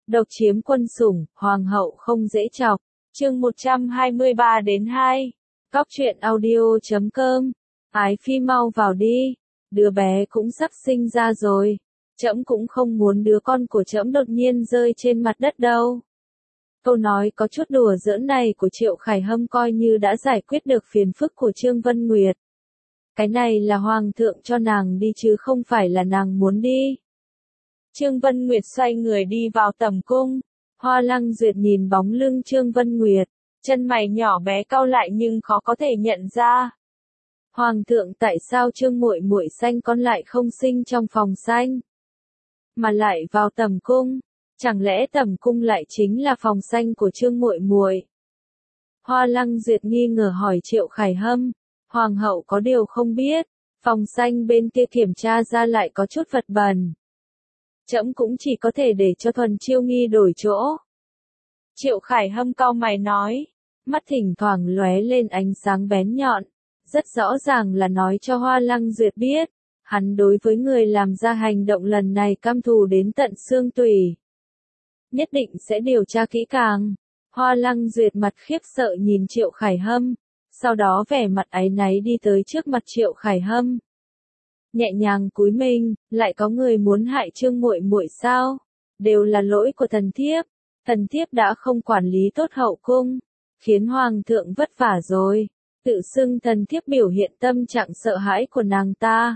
Độc chiếm quân sủng, hoàng hậu không dễ chọc. Chương 123-2. Cóc truyện audio.com. Ái phi mau vào đi. Đứa bé cũng sắp sinh ra rồi. Trẫm cũng không muốn đứa con của trẫm đột nhiên rơi trên mặt đất đâu. Câu nói có chút đùa giỡn này của Triệu Khải Hâm coi như đã giải quyết được phiền phức của Trương Vân Nguyệt. Cái này là hoàng thượng cho nàng đi chứ không phải là nàng muốn đi. Trương Vân Nguyệt xoay người đi vào tầm cung. Hoa Lăng Duyệt nhìn bóng lưng Trương Vân Nguyệt, chân mày nhỏ bé cau lại nhưng khó có thể nhận ra. Hoàng thượng, tại sao Trương muội muội sanh con lại không sinh trong phòng sanh, mà lại vào tầm cung? Chẳng lẽ tầm cung lại chính là phòng sanh của Trương muội muội? Hoa Lăng Duyệt nghi ngờ hỏi Triệu Khải Hâm. Hoàng hậu có điều không biết, phòng sanh bên kia kiểm tra ra lại có chút vật bẩn. Trẫm cũng chỉ có thể để cho Thuần Chiêu Nghi đổi chỗ. Triệu Khải Hâm cau mày nói, mắt thỉnh thoảng lóe lên ánh sáng bén nhọn, rất rõ ràng là nói cho Hoa Lăng Duyệt biết, hắn đối với người làm ra hành động lần này căm thù đến tận xương tủy. Nhất định sẽ điều tra kỹ càng. Hoa Lăng Duyệt mặt khiếp sợ nhìn Triệu Khải Hâm, sau đó vẻ mặt áy náy đi tới trước mặt Triệu Khải Hâm. Nhẹ nhàng cúi mình, lại có người muốn hại Trương muội muội sao? Đều là lỗi của thần thiếp đã không quản lý tốt hậu cung, khiến hoàng thượng vất vả rồi. Tự xưng thần thiếp biểu hiện tâm trạng sợ hãi của nàng ta,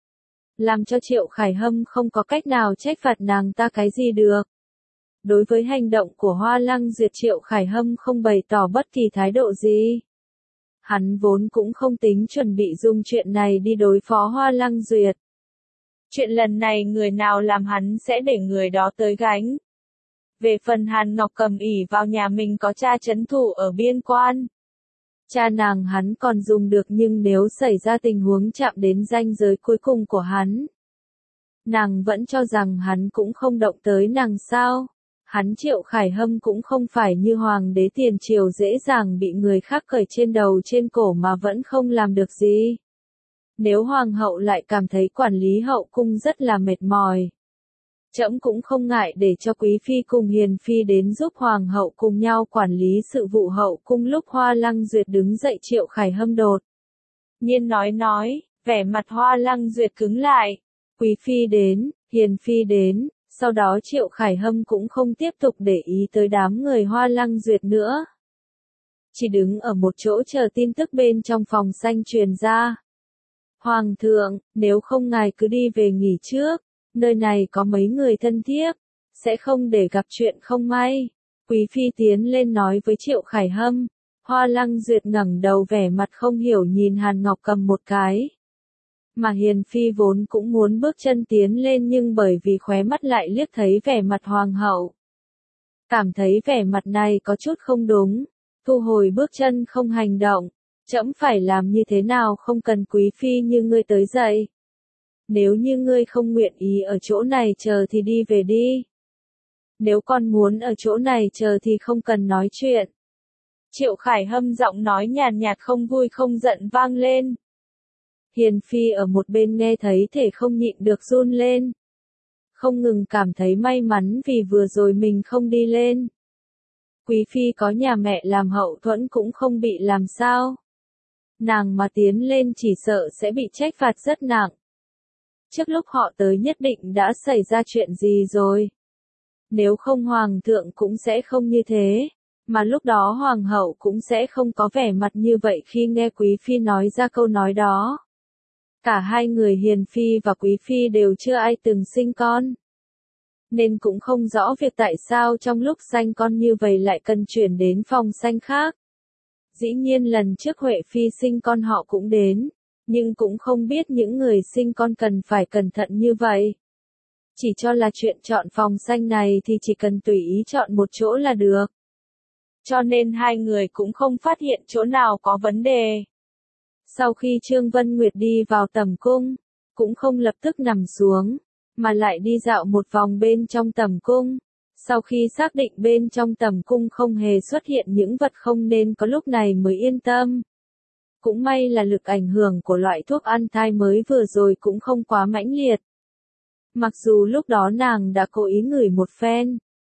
làm cho Triệu Khải Hâm không có cách nào trách phạt nàng ta cái gì được. Đối với hành động của Hoa Lăng Duyệt, Triệu Khải Hâm không bày tỏ bất kỳ thái độ gì. Hắn vốn cũng không tính chuẩn bị dùng chuyện này đi đối phó Hoa Lăng Duyệt. Chuyện lần này người nào làm hắn sẽ để người đó tới gánh. Về phần Hàn Ngọc Cầm ỷ vào nhà mình có cha trấn thủ ở biên quan. Cha nàng hắn còn dùng được, nhưng nếu xảy ra tình huống chạm đến ranh giới cuối cùng của hắn, nàng vẫn cho rằng hắn cũng không động tới nàng sao? Hắn Triệu Khải Hâm cũng không phải như hoàng đế tiền triều dễ dàng bị người khác cởi trên đầu trên cổ mà vẫn không làm được gì. Nếu hoàng hậu lại cảm thấy quản lý hậu cung rất là mệt mỏi, trẫm cũng không ngại để cho quý phi cùng hiền phi đến giúp hoàng hậu cùng nhau quản lý sự vụ hậu cung. Lúc Hoa Lăng Duyệt đứng dậy, Triệu Khải Hâm đột nhiên nói, vẻ mặt Hoa Lăng Duyệt cứng lại. Quý phi đến, hiền phi đến. Sau đó Triệu Khải Hâm cũng không tiếp tục để ý tới đám người Hoa Lăng Duyệt nữa. Chỉ đứng ở một chỗ chờ tin tức bên trong phòng sanh truyền ra. Hoàng thượng, nếu không ngài cứ đi về nghỉ trước, nơi này có mấy người thân thiếp, sẽ không để gặp chuyện không may. Quý phi tiến lên nói với Triệu Khải Hâm. Hoa Lăng Duyệt ngẩng đầu vẻ mặt không hiểu nhìn Hàn Ngọc Cầm một cái. Mà hiền phi vốn cũng muốn bước chân tiến lên, nhưng bởi vì khóe mắt lại liếc thấy vẻ mặt hoàng hậu, cảm thấy vẻ mặt này có chút không đúng, thu hồi bước chân không hành động. Trẫm phải làm như thế nào? Không cần quý phi như ngươi tới dậy. Nếu như ngươi không nguyện ý ở chỗ này chờ thì đi về đi. Nếu con muốn ở chỗ này chờ thì không cần nói chuyện. Triệu Khải Hâm giọng nói nhàn nhạt không vui không giận vang lên. Hiền phi ở một bên nghe thấy thể không nhịn được run lên. Không ngừng cảm thấy may mắn vì vừa rồi mình không đi lên. Quý phi có nhà mẹ làm hậu thuẫn cũng không bị làm sao. Nàng mà tiến lên chỉ sợ sẽ bị trách phạt rất nặng. Trước lúc họ tới nhất định đã xảy ra chuyện gì rồi. Nếu không hoàng thượng cũng sẽ không như thế. Mà lúc đó hoàng hậu cũng sẽ không có vẻ mặt như vậy khi nghe quý phi nói ra câu nói đó. Cả hai người hiền phi và quý phi đều chưa ai từng sinh con, nên cũng không rõ việc tại sao trong lúc sanh con như vậy lại cần chuyển đến phòng sanh khác. Dĩ nhiên lần trước Huệ phi sinh con họ cũng đến, nhưng cũng không biết những người sinh con cần phải cẩn thận như vậy. Chỉ cho là chuyện chọn phòng sanh này thì chỉ cần tùy ý chọn một chỗ là được. Cho nên hai người cũng không phát hiện chỗ nào có vấn đề. Sau khi Trương Vân Nguyệt đi vào tầm cung, cũng không lập tức nằm xuống, mà lại đi dạo một vòng bên trong tầm cung. Sau khi xác định bên trong tầm cung không hề xuất hiện những vật không nên có, lúc này mới yên tâm. Cũng may là lực ảnh hưởng của loại thuốc ăn thai mới vừa rồi cũng không quá mãnh liệt. Mặc dù lúc đó nàng đã cố ý ngửi một phen,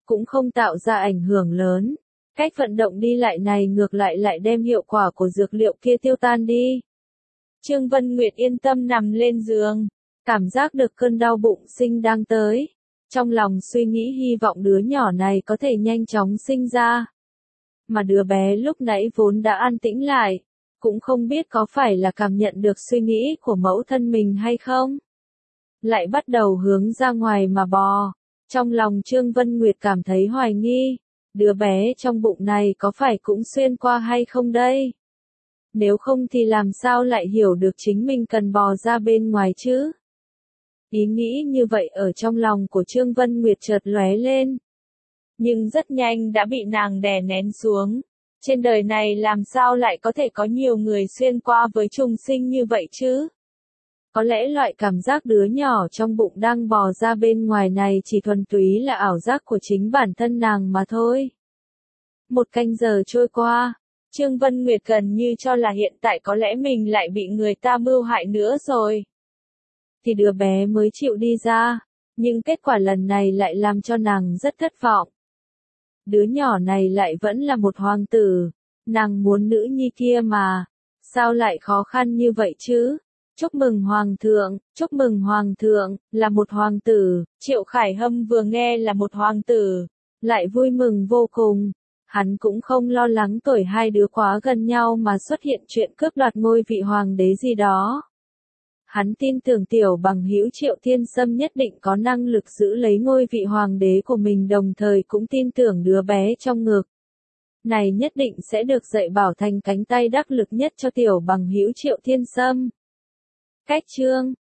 cũng không tạo ra ảnh hưởng lớn. Cách vận động đi lại này ngược lại đem hiệu quả của dược liệu kia tiêu tan đi. Trương Vân Nguyệt yên tâm nằm lên giường, cảm giác được cơn đau bụng sinh đang tới. Trong lòng suy nghĩ hy vọng đứa nhỏ này có thể nhanh chóng sinh ra. Mà đứa bé lúc nãy vốn đã an tĩnh lại, cũng không biết có phải là cảm nhận được suy nghĩ của mẫu thân mình hay không. Lại bắt đầu hướng ra ngoài mà bò. Trong lòng Trương Vân Nguyệt cảm thấy hoài nghi, đứa bé trong bụng này có phải cũng xuyên qua hay không đây? Nếu không thì làm sao lại hiểu được chính mình cần bò ra bên ngoài chứ? Ý nghĩ như vậy ở trong lòng của Trương Vân Nguyệt chợt lóe lên. Nhưng rất nhanh đã bị nàng đè nén xuống. Trên đời này làm sao lại có thể có nhiều người xuyên qua với trùng sinh như vậy chứ? Có lẽ loại cảm giác đứa nhỏ trong bụng đang bò ra bên ngoài này chỉ thuần túy là ảo giác của chính bản thân nàng mà thôi. 1 canh giờ trôi qua, Trương Vân Nguyệt gần như cho là hiện tại có lẽ mình lại bị người ta mưu hại nữa rồi. Thì đứa bé mới chịu đi ra, nhưng kết quả lần này lại làm cho nàng rất thất vọng. Đứa nhỏ này lại vẫn là một hoàng tử, nàng muốn nữ nhi kia mà, sao lại khó khăn như vậy chứ? Chúc mừng hoàng thượng, là một hoàng tử. Triệu Khải Hâm vừa nghe là một hoàng tử, lại vui mừng vô cùng. Hắn cũng không lo lắng tuổi hai đứa quá gần nhau mà xuất hiện chuyện cướp đoạt ngôi vị hoàng đế gì đó. Hắn tin tưởng tiểu bằng hữu Triệu Thiên Sâm nhất định có năng lực giữ lấy ngôi vị hoàng đế của mình, đồng thời cũng tin tưởng đứa bé trong ngực này nhất định sẽ được dạy bảo thành cánh tay đắc lực nhất cho tiểu bằng hữu Triệu Thiên Sâm. Cách chương